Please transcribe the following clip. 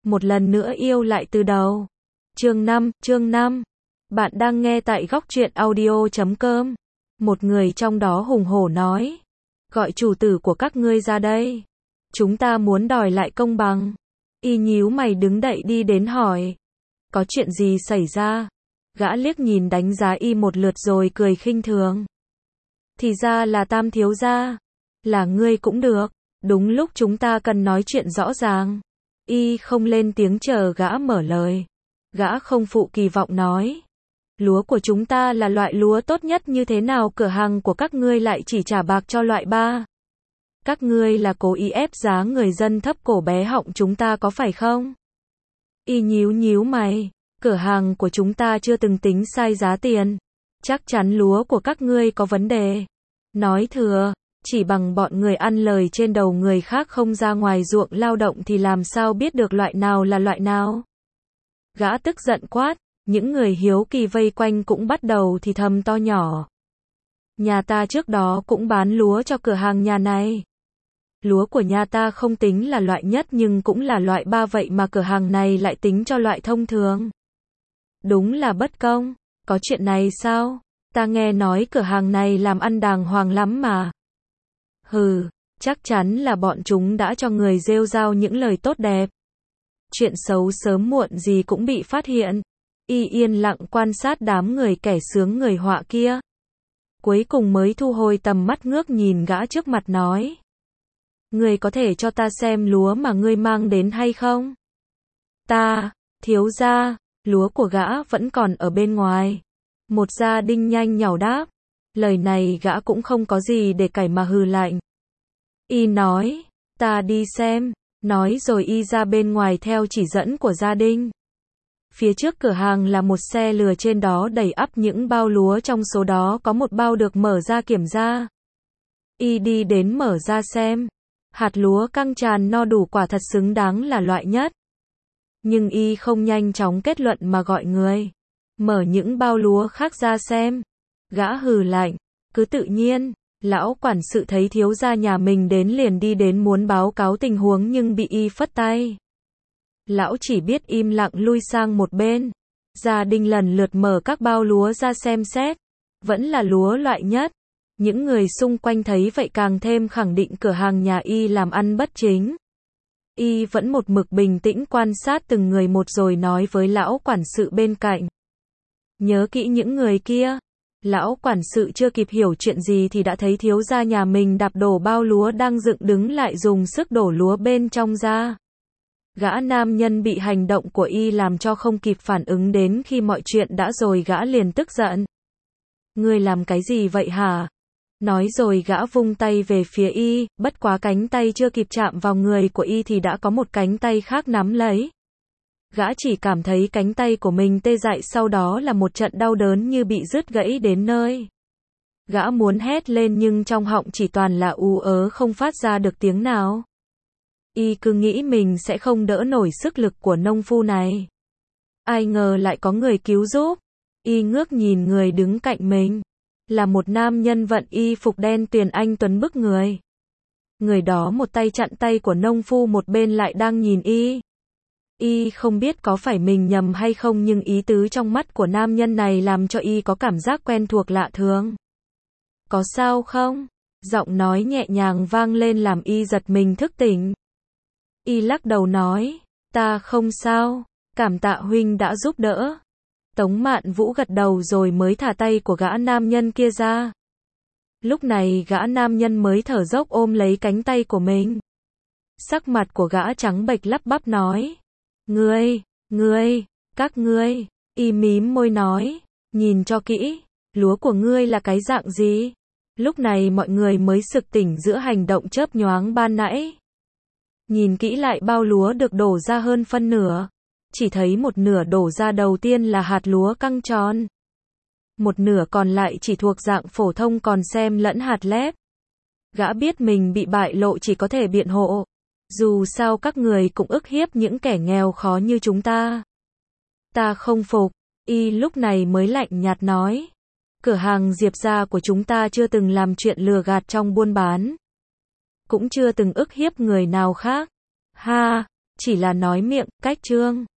một lần nữa yêu lại từ đầu. Chương 5. Bạn đang nghe tại góc truyện audio.com. Một người trong đó hùng hổ nói. Gọi chủ tử của các ngươi ra đây. Chúng ta muốn đòi lại công bằng. Y nhíu mày đứng dậy đi đến hỏi. Có chuyện gì xảy ra? Gã liếc nhìn đánh giá y một lượt rồi cười khinh thường. Thì ra là Tam thiếu gia. Là ngươi cũng được. Đúng lúc chúng ta cần nói chuyện rõ ràng. Y không lên tiếng chờ gã mở lời. Gã không phụ kỳ vọng nói. Lúa của chúng ta là loại lúa tốt nhất, như thế nào cửa hàng của các ngươi lại chỉ trả bạc cho loại 3? Các ngươi là cố ý ép giá người dân thấp cổ bé họng chúng ta có phải không? Y nhíu mày. Cửa hàng của chúng ta chưa từng tính sai giá tiền. Chắc chắn lúa của các ngươi có vấn đề. Nói thừa, chỉ bằng bọn người ăn lời trên đầu người khác không ra ngoài ruộng lao động thì làm sao biết được loại nào là loại nào? Gã tức giận quát, những người hiếu kỳ vây quanh cũng bắt đầu thì thầm to nhỏ. Nhà ta trước đó cũng bán lúa cho cửa hàng nhà này. Lúa của nhà ta không tính là loại nhất nhưng cũng là loại 3, vậy mà cửa hàng này lại tính cho loại thông thường. Đúng là bất công. Có chuyện này sao? Ta nghe nói cửa hàng này làm ăn đàng hoàng lắm mà. Hừ, chắc chắn là bọn chúng đã cho người rêu rao những lời tốt đẹp. Chuyện xấu sớm muộn gì cũng bị phát hiện. Y yên lặng quan sát đám người kẻ sướng người họa kia. Cuối cùng mới thu hồi tầm mắt ngước nhìn gã trước mặt nói. Ngươi có thể cho ta xem lúa mà ngươi mang đến hay không? Ta, thiếu gia, lúa của gã vẫn còn ở bên ngoài. Một gia đình nhanh nhảu đáp. Lời này gã cũng không có gì để cãi mà hừ lạnh. Y nói, ta đi xem. Nói rồi y ra bên ngoài theo chỉ dẫn của gia đình. Phía trước cửa hàng là một xe lừa, trên đó đầy ắp những bao lúa, trong số đó có một bao được mở ra kiểm tra. Y đi đến mở ra xem. Hạt lúa căng tràn no đủ, quả thật xứng đáng là loại nhất. Nhưng y không nhanh chóng kết luận mà gọi người mở những bao lúa khác ra xem. Gã hừ lạnh, cứ tự nhiên. Lão quản sự thấy thiếu gia nhà mình đến liền đi đến muốn báo cáo tình huống nhưng bị y phất tay. Lão chỉ biết im lặng lui sang một bên. Gia đình lần lượt mở các bao lúa ra xem xét. Vẫn là lúa loại nhất. Những người xung quanh thấy vậy càng thêm khẳng định cửa hàng nhà y làm ăn bất chính. Y vẫn một mực bình tĩnh quan sát từng người một rồi nói với lão quản sự bên cạnh. Nhớ kỹ những người kia. Lão quản sự chưa kịp hiểu chuyện gì thì đã thấy thiếu gia nhà mình đạp đổ bao lúa đang dựng đứng lại, dùng sức đổ lúa bên trong ra. Gã nam nhân bị hành động của y làm cho không kịp phản ứng, đến khi mọi chuyện đã rồi gã liền tức giận. Ngươi làm cái gì vậy hả? Nói rồi gã vung tay về phía y, bất quá cánh tay chưa kịp chạm vào người của y thì đã có một cánh tay khác nắm lấy. Gã chỉ cảm thấy cánh tay của mình tê dại, sau đó là một trận đau đớn như bị đứt gãy đến nơi. Gã muốn hét lên nhưng trong họng chỉ toàn là ú ớ, không phát ra được tiếng nào. Y cứ nghĩ mình sẽ không đỡ nổi sức lực của nông phu này. Ai ngờ lại có người cứu giúp. Y ngước nhìn người đứng cạnh mình. Là một nam nhân vận y phục đen tuyền anh tuấn bức người. Người đó một tay chặn tay của nông phu, một bên lại đang nhìn y. Y không biết có phải mình nhầm hay không, nhưng ý tứ trong mắt của nam nhân này làm cho y có cảm giác quen thuộc lạ thường. Có sao không? Giọng nói nhẹ nhàng vang lên làm y giật mình thức tỉnh. Y lắc đầu nói, ta không sao, cảm tạ huynh đã giúp đỡ. Tống Mạn Vũ gật đầu rồi mới thả tay của gã nam nhân kia ra. Lúc này gã nam nhân mới thở dốc ôm lấy cánh tay của mình. Sắc mặt của gã trắng bệch, lắp bắp nói. Các ngươi, y mím môi nói, nhìn cho kỹ, lúa của ngươi là cái dạng gì? Lúc này mọi người mới sực tỉnh giữa hành động chớp nhoáng ban nãy. Nhìn kỹ lại bao lúa được đổ ra hơn phân nửa. Chỉ thấy một nửa đổ ra đầu tiên là hạt lúa căng tròn. Một nửa còn lại chỉ thuộc dạng phổ thông, còn xem lẫn hạt lép. Gã biết mình bị bại lộ, chỉ có thể biện hộ. Dù sao các người cũng ức hiếp những kẻ nghèo khó như chúng ta. Ta không phục. Y lúc này mới lạnh nhạt nói. Cửa hàng Diệp gia của chúng ta chưa từng làm chuyện lừa gạt trong buôn bán. Cũng chưa từng ức hiếp người nào khác. Ha, chỉ là nói miệng, cách chương.